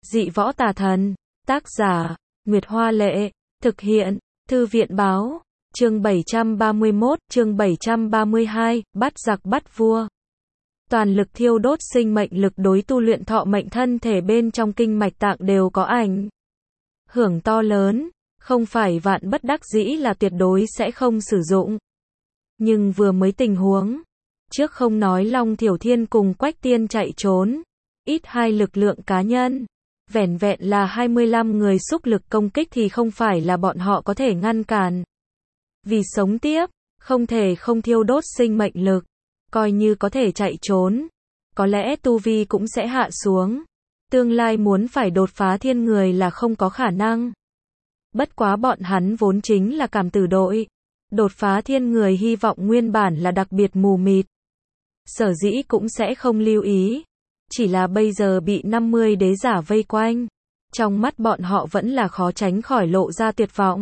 Dị võ tà thần. Tác giả, Nguyệt Hoa Lệ. Thực hiện, Thư viện Báo. Chương 731, chương 732, bắt giặc bắt vua. Toàn lực thiêu đốt sinh mệnh lực đối tu luyện thọ mệnh thân thể bên trong kinh mạch tạng đều có ảnh hưởng to lớn, không phải vạn bất đắc dĩ là tuyệt đối sẽ không sử dụng. Nhưng vừa mới tình huống trước không nói Long Thiểu Thiên cùng Quách Tiên chạy trốn, ít hai lực lượng cá nhân, vẻn vẹn là 25 người xúc lực công kích thì không phải là bọn họ có thể ngăn cản. Vì sống tiếp, không thể không thiêu đốt sinh mệnh lực, coi như có thể chạy trốn, có lẽ tu vi cũng sẽ hạ xuống. Tương lai muốn phải đột phá thiên người là không có khả năng. Bất quá bọn hắn vốn chính là cảm tử đội. Đột phá thiên người hy vọng nguyên bản là đặc biệt mù mịt. Sở dĩ cũng sẽ không lưu ý. Chỉ là bây giờ bị 50 đế giả vây quanh. Trong mắt bọn họ vẫn là khó tránh khỏi lộ ra tuyệt vọng.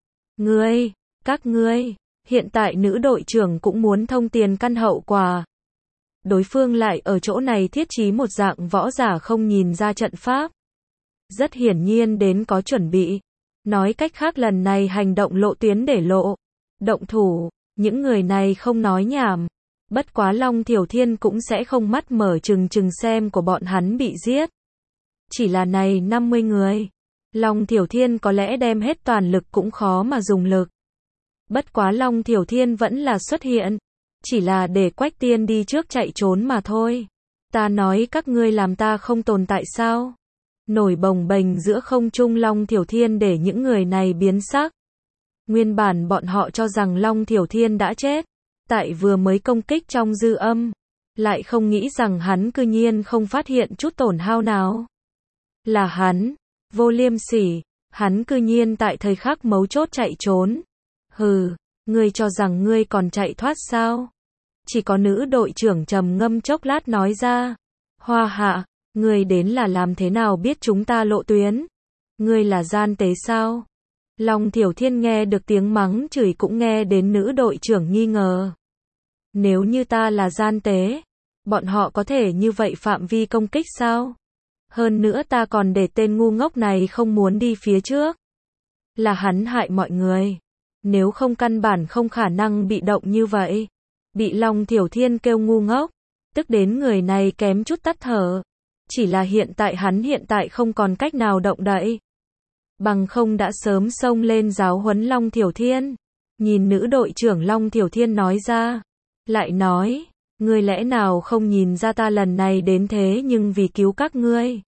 Các ngươi, hiện tại nữ đội trưởng cũng muốn thông tiền căn hậu quả. Đối phương lại ở chỗ này thiết trí một dạng võ giả không nhìn ra trận pháp. Rất hiển nhiên đến có chuẩn bị. Nói cách khác lần này hành động lộ tuyến để lộ. Động thủ, những người này không nói nhảm. Bất quá Long Thiểu Thiên cũng sẽ không mắt mở trừng xem của bọn hắn bị giết. Chỉ là này 50 người. Long Thiểu Thiên có lẽ đem hết toàn lực cũng khó mà dùng lực. Bất quá Long Thiểu Thiên vẫn là xuất hiện. Chỉ là để Quách Tiên đi trước chạy trốn mà thôi. Ta nói các ngươi làm ta không tồn tại sao? Nổi bồng bềnh giữa không trung Long Thiểu Thiên để những người này biến sắc. Nguyên bản bọn họ cho rằng Long Thiểu Thiên đã chết. Tại vừa mới công kích trong dư âm. Lại không nghĩ rằng hắn cư nhiên không phát hiện chút tổn hao nào. Là hắn, vô liêm sỉ, hắn cư nhiên tại thời khắc mấu chốt chạy trốn. Hừ, ngươi cho rằng ngươi còn chạy thoát sao? Chỉ có nữ đội trưởng trầm ngâm chốc lát nói ra. Hoa Hạ, ngươi đến là làm thế nào biết chúng ta lộ tuyến? Ngươi là gian tế sao? Long Thiểu Thiên nghe được tiếng mắng chửi cũng nghe đến nữ đội trưởng nghi ngờ. Nếu như ta là gian tế, bọn họ có thể như vậy phạm vi công kích sao? Hơn nữa ta còn để tên ngu ngốc này không muốn đi phía trước. Là hắn hại mọi người. Nếu không căn bản không khả năng bị động như vậy. Bị Long Thiểu Thiên kêu ngu ngốc. Tức đến người này kém chút tắt thở. Chỉ là hiện tại không còn cách nào động đậy. Bằng không đã sớm xông lên giáo huấn Long Thiểu Thiên. Nhìn nữ đội trưởng Long Thiểu Thiên nói ra. Lại nói, ngươi lẽ nào không nhìn ra ta lần này đến thế nhưng vì cứu các ngươi.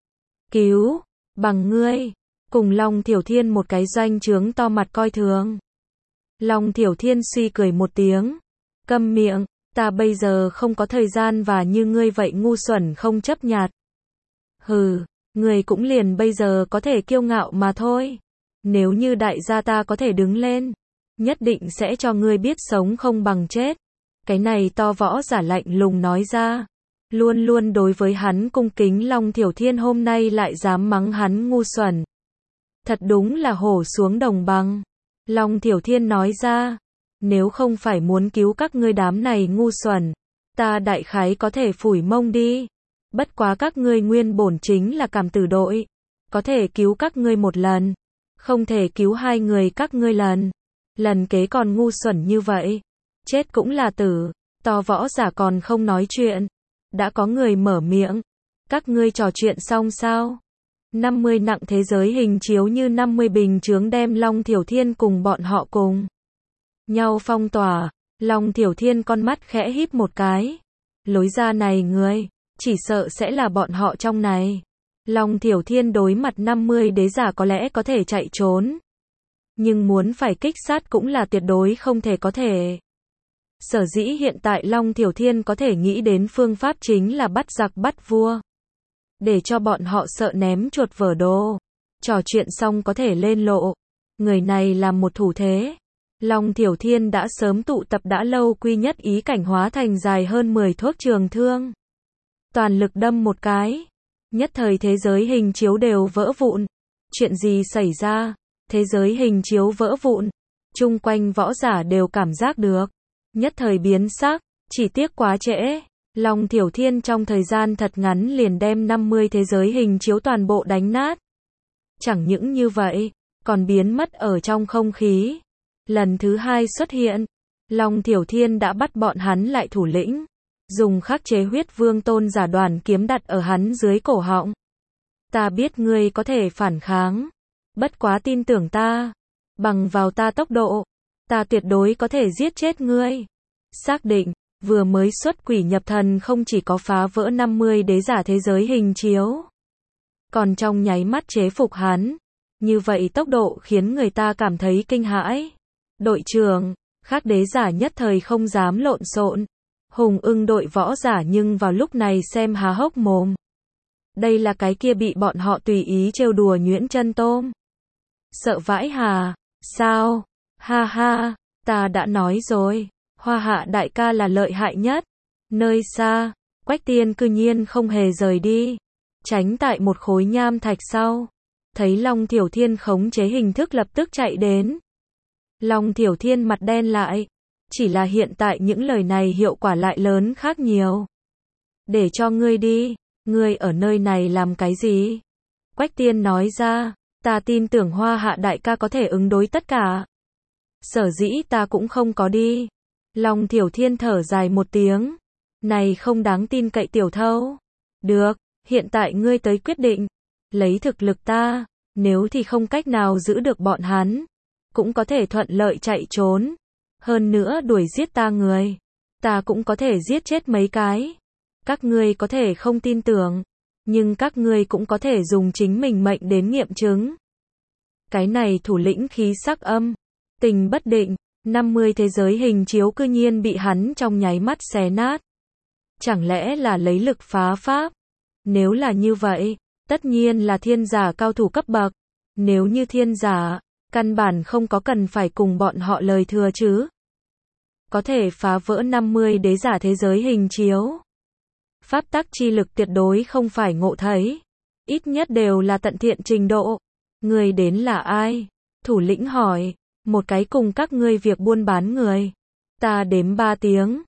Cứu, bằng ngươi. Cùng Long Thiểu Thiên một cái doanh trướng to mặt coi thường. Long Thiểu Thiên suy cười một tiếng. Câm miệng, ta bây giờ không có thời gian và như ngươi vậy ngu xuẩn không chấp nhặt. Hừ, ngươi cũng liền bây giờ có thể kiêu ngạo mà thôi. Nếu như đại gia ta có thể đứng lên, nhất định sẽ cho ngươi biết sống không bằng chết. Cái này to võ giả lạnh lùng nói ra. Luôn luôn đối với hắn cung kính Long Thiểu Thiên hôm nay lại dám mắng hắn ngu xuẩn. Thật đúng là hổ xuống đồng bằng. Long Thiểu Thiên nói ra. Nếu không phải muốn cứu các ngươi đám này ngu xuẩn, ta đại khái có thể phủi mông đi. Bất quá các ngươi nguyên bổn chính là cảm tử đội. Có thể cứu các ngươi một lần. Không thể cứu hai người các ngươi lần. Lần kế còn ngu xuẩn như vậy. Chết cũng là tử. To võ giả còn không nói chuyện. Đã có người mở miệng. Các ngươi trò chuyện xong sao? 50 nặng thế giới hình chiếu như 50 bình chướng đem Long Thiểu Thiên cùng bọn họ cùng nhau phong tỏa. Long Thiểu Thiên con mắt khẽ híp một cái. Lối ra này ngươi, chỉ sợ sẽ là bọn họ trong này. Long Thiểu Thiên đối mặt 50 đế giả có lẽ có thể chạy trốn. Nhưng muốn phải kích sát cũng là tuyệt đối không thể có thể. Sở dĩ hiện tại Long Thiểu Thiên có thể nghĩ đến phương pháp chính là bắt giặc bắt vua. Để cho bọn họ sợ ném chuột vỡ đồ. Trò chuyện xong có thể lên lộ. Người này làm một thủ thế. Long Thiểu Thiên đã sớm tụ tập đã lâu quy nhất ý cảnh hóa thành dài hơn 10 thuốc trường thương. Toàn lực đâm một cái. Nhất thời thế giới hình chiếu đều vỡ vụn. Chuyện gì xảy ra? Thế giới hình chiếu vỡ vụn. Chung quanh võ giả đều cảm giác được. Nhất thời biến sắc. Chỉ tiếc quá trễ. Long Thiểu Thiên trong thời gian thật ngắn liền đem 50 thế giới hình chiếu toàn bộ đánh nát. Chẳng những như vậy, còn biến mất ở trong không khí. Lần thứ hai xuất hiện, Long Thiểu Thiên đã bắt bọn hắn lại thủ lĩnh, dùng khắc chế huyết vương tôn giả đoàn kiếm đặt ở hắn dưới cổ họng. Ta biết ngươi có thể phản kháng, bất quá tin tưởng ta, bằng vào ta tốc độ, ta tuyệt đối có thể giết chết ngươi. Xác định, vừa mới xuất quỷ nhập thần không chỉ có phá vỡ 50 đế giả thế giới hình chiếu, còn trong nháy mắt chế phục hắn. Như vậy tốc độ khiến người ta cảm thấy kinh hãi. Đội trưởng, khác đế giả nhất thời không dám lộn xộn. Hùng ưng đội võ giả nhưng vào lúc này xem há hốc mồm. Đây là cái kia bị bọn họ tùy ý trêu đùa nhuyễn chân tôm. Sợ vãi hà, sao? Ha ha, ta đã nói rồi, Hoa Hạ đại ca là lợi hại nhất. Nơi xa, Quách Tiên cư nhiên không hề rời đi, tránh tại một khối nham thạch sau. Thấy Long Thiểu Thiên khống chế hình thức lập tức chạy đến. Long Thiểu Thiên mặt đen lại. Chỉ là hiện tại những lời này hiệu quả lại lớn khác nhiều. Để cho ngươi đi, ngươi ở nơi này làm cái gì? Quách Tiên nói ra, ta tin tưởng Hoa Hạ đại ca có thể ứng đối tất cả. Sở dĩ ta cũng không có đi. Long Thiểu Thiên thở dài một tiếng. Này không đáng tin cậy tiểu thâu. Được, hiện tại ngươi tới quyết định. Lấy thực lực ta, nếu thì không cách nào giữ được bọn hắn, cũng có thể thuận lợi chạy trốn. Hơn nữa đuổi giết ta người, ta cũng có thể giết chết mấy cái. Các ngươi có thể không tin tưởng, nhưng các ngươi cũng có thể dùng chính mình mệnh đến nghiệm chứng. Cái này thủ lĩnh khí sắc âm, tình bất định, 50 thế giới hình chiếu cư nhiên bị hắn trong nháy mắt xé nát. Chẳng lẽ là lấy lực phá pháp? Nếu là như vậy, tất nhiên là thiên giả cao thủ cấp bậc. Nếu như thiên giả, căn bản không có cần phải cùng bọn họ lời thừa chứ. Có thể phá vỡ 50 đế giả thế giới hình chiếu. Pháp tắc chi lực tuyệt đối không phải ngộ thấy. Ít nhất đều là tận thiện trình độ. Người đến là ai? Thủ lĩnh hỏi. Một cái cùng các ngươi việc buôn bán người. Ta đếm 3 tiếng.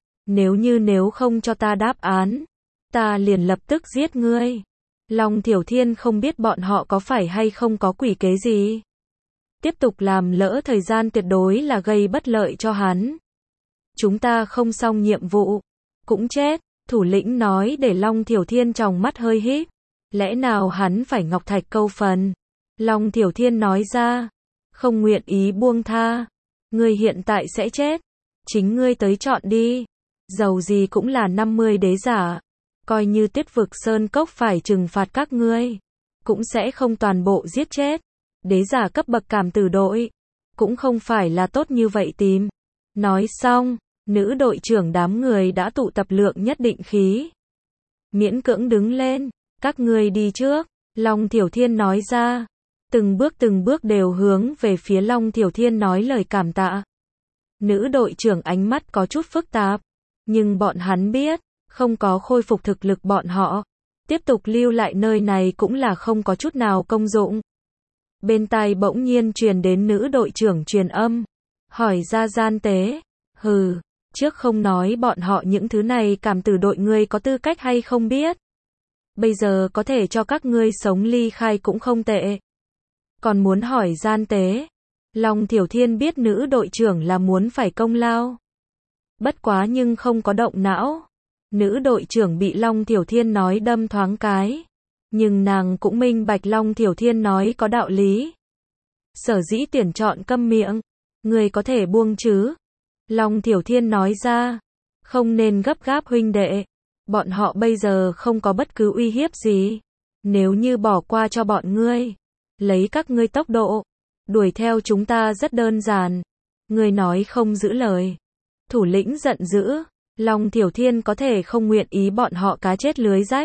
Nếu không cho ta đáp án, ta liền lập tức giết ngươi. Long Thiểu Thiên không biết bọn họ có phải hay không có quỷ kế gì. Tiếp tục làm lỡ thời gian tuyệt đối là gây bất lợi cho hắn. Chúng ta không xong nhiệm vụ, cũng chết. Thủ lĩnh nói để Long Thiểu Thiên tròng mắt hơi híp. Lẽ nào hắn phải ngọc thạch câu phần? Long Thiểu Thiên nói ra, không nguyện ý buông tha. Ngươi hiện tại sẽ chết. Chính ngươi tới chọn đi. Dầu gì cũng là 50 đế giả. Coi như Tuyết vực sơn cốc phải trừng phạt các ngươi, cũng sẽ không toàn bộ giết chết. Đế giả cấp bậc cảm tử đội, cũng không phải là tốt như vậy tìm. Nói xong, nữ đội trưởng đám người đã tụ tập lượng nhất định khí. Miễn cưỡng đứng lên, các ngươi đi trước. Long Thiểu Thiên nói ra, từng bước đều hướng về phía Long Thiểu Thiên nói lời cảm tạ. Nữ đội trưởng ánh mắt có chút phức tạp, nhưng bọn hắn biết, không có khôi phục thực lực bọn họ, tiếp tục lưu lại nơi này cũng là không có chút nào công dụng. Bên tai bỗng nhiên truyền đến nữ đội trưởng truyền âm, hỏi ra gian tế, hừ, trước không nói bọn họ những thứ này cảm tử đội ngươi có tư cách hay không biết. Bây giờ có thể cho các ngươi sống ly khai cũng không tệ. Còn muốn hỏi gian tế, Long Thiểu Thiên biết nữ đội trưởng là muốn phải công lao. Bất quá nhưng không có động não. Nữ đội trưởng bị Long Thiểu Thiên nói đâm thoáng cái. Nhưng nàng cũng minh bạch Long Thiểu Thiên nói có đạo lý. Sở dĩ tuyển chọn câm miệng. Người có thể buông chứ? Long Thiểu Thiên nói ra. Không nên gấp gáp huynh đệ. Bọn họ bây giờ không có bất cứ uy hiếp gì. Nếu như bỏ qua cho bọn ngươi, lấy các ngươi tốc độ, đuổi theo chúng ta rất đơn giản. Ngươi nói không giữ lời. Thủ lĩnh giận dữ. Long Thiểu Thiên có thể không nguyện ý bọn họ cá chết lưới rách.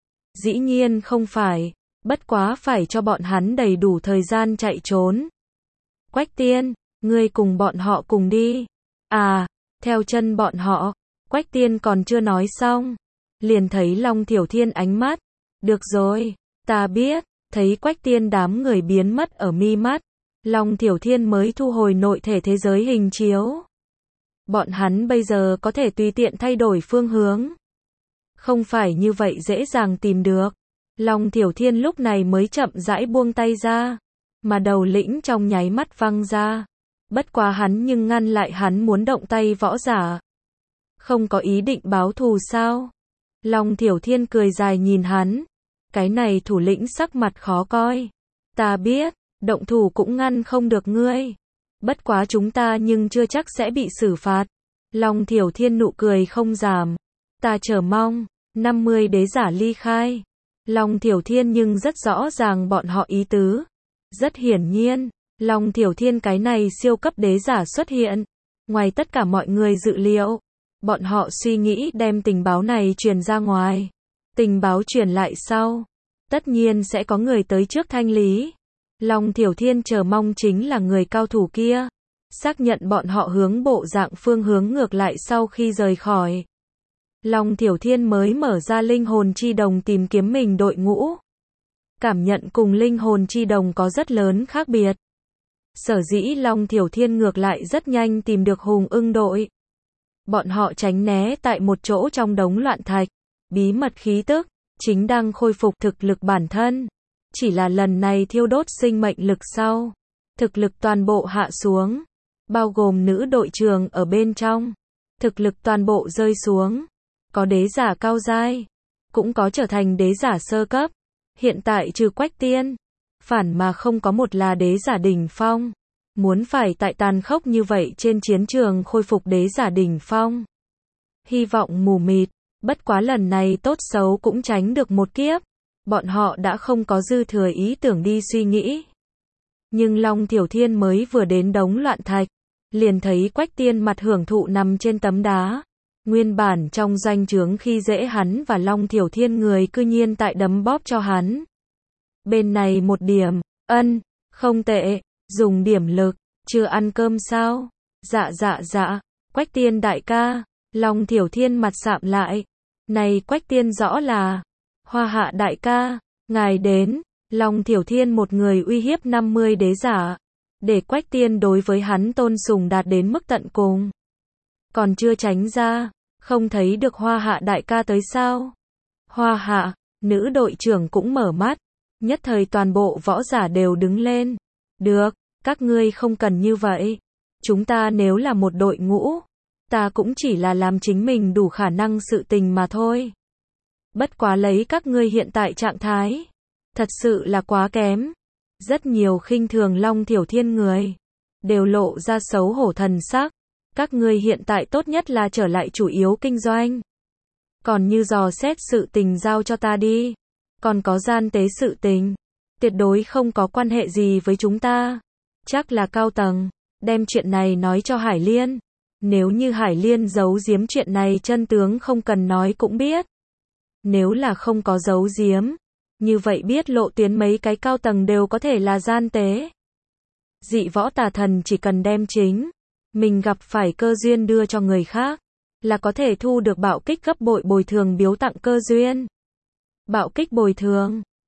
Dĩ nhiên không phải, bất quá phải cho bọn hắn đầy đủ thời gian chạy trốn. Quách Tiên, ngươi cùng bọn họ cùng đi. À, theo chân bọn họ. Quách Tiên còn chưa nói xong, liền thấy Long Thiểu Thiên ánh mắt. Được rồi, ta biết. Thấy Quách Tiên đám người biến mất ở mi mắt, Long Thiểu Thiên mới thu hồi nội thể thế giới hình chiếu. Bọn hắn bây giờ có thể tùy tiện thay đổi phương hướng. Không phải như vậy dễ dàng tìm được. Long Thiểu Thiên lúc này mới chậm rãi buông tay ra, mà đầu lĩnh trong nháy mắt văng ra. Bất quá hắn nhưng ngăn lại hắn muốn động tay võ giả. Không có ý định báo thù sao? Long Thiểu Thiên cười dài nhìn hắn. Cái này thủ lĩnh sắc mặt khó coi. Ta biết, động thủ cũng ngăn không được ngươi. Bất quá chúng ta nhưng chưa chắc sẽ bị xử phạt. Long Thiểu Thiên nụ cười không giảm. Ta chờ mong, 50 đế giả ly khai. Long Thiểu Thiên nhưng rất rõ ràng bọn họ ý tứ. Rất hiển nhiên, Long Thiểu Thiên cái này siêu cấp đế giả xuất hiện. Ngoài tất cả mọi người dự liệu, bọn họ suy nghĩ đem tình báo này truyền ra ngoài. Tình báo truyền lại sau, tất nhiên sẽ có người tới trước thanh lý. Long Thiểu Thiên chờ mong chính là người cao thủ kia. Xác nhận bọn họ hướng bộ dạng phương hướng ngược lại sau khi rời khỏi. Long Thiểu Thiên mới mở ra linh hồn chi đồng tìm kiếm mình đội ngũ. Cảm nhận cùng linh hồn chi đồng có rất lớn khác biệt. Sở dĩ Long Thiểu Thiên ngược lại rất nhanh tìm được Hùng Ưng đội. Bọn họ tránh né tại một chỗ trong đống loạn thạch. Bí mật khí tức, chính đang khôi phục thực lực bản thân. Chỉ là lần này thiêu đốt sinh mệnh lực sau. Thực lực toàn bộ hạ xuống. Bao gồm nữ đội trưởng ở bên trong. Thực lực toàn bộ rơi xuống. Có đế giả cao giai. Cũng có trở thành đế giả sơ cấp. Hiện tại trừ Quách Tiên. Phản mà không có một là đế giả đỉnh phong. Muốn phải tại tàn khốc như vậy trên chiến trường khôi phục đế giả đỉnh phong. Hy vọng mù mịt. Bất quá lần này tốt xấu cũng tránh được một kiếp. Bọn họ đã không có dư thừa ý tưởng đi suy nghĩ. Nhưng Long Thiểu Thiên mới vừa đến đống loạn thạch. Liền thấy Quách Tiên mặt hưởng thụ nằm trên tấm đá. Nguyên bản trong doanh trướng khi dễ hắn và Long Thiểu Thiên người cư nhiên tại đấm bóp cho hắn. Bên này một điểm, không tệ, dùng điểm lực, chưa ăn cơm sao? Dạ, Quách Tiên đại ca, Long Thiểu Thiên mặt sạm lại. Này Quách Tiên rõ là, Hoa Hạ đại ca, ngài đến, Long Thiểu Thiên một người uy hiếp 50 đế giả. Để Quách Tiên đối với hắn tôn sùng đạt đến mức tận cùng. Còn chưa tránh ra, không thấy được Hoa Hạ đại ca tới sao? Hoa Hạ, nữ đội trưởng cũng mở mắt. Nhất thời toàn bộ võ giả đều đứng lên. Được, các ngươi không cần như vậy. Chúng ta nếu là một đội ngũ, ta cũng chỉ là làm chính mình đủ khả năng sự tình mà thôi. Bất quá lấy các ngươi hiện tại trạng thái, thật sự là quá kém. Rất nhiều khinh thường Long Thiểu Thiên người, đều lộ ra xấu hổ thần sắc. Các ngươi hiện tại tốt nhất là trở lại chủ yếu kinh doanh. Còn như dò xét sự tình giao cho ta đi. Còn có gian tế sự tình, tuyệt đối không có quan hệ gì với chúng ta. Chắc là cao tầng, đem chuyện này nói cho Hải Liên. Nếu như Hải Liên giấu giếm chuyện này chân tướng không cần nói cũng biết. Nếu là không có giấu giếm, như vậy biết lộ tuyến mấy cái cao tầng đều có thể là gian tế. Dị võ tà thần chỉ cần đem chính mình gặp phải cơ duyên đưa cho người khác, là có thể thu được bạo kích gấp bội bồi thường biếu tặng cơ duyên. Bạo kích bồi thường,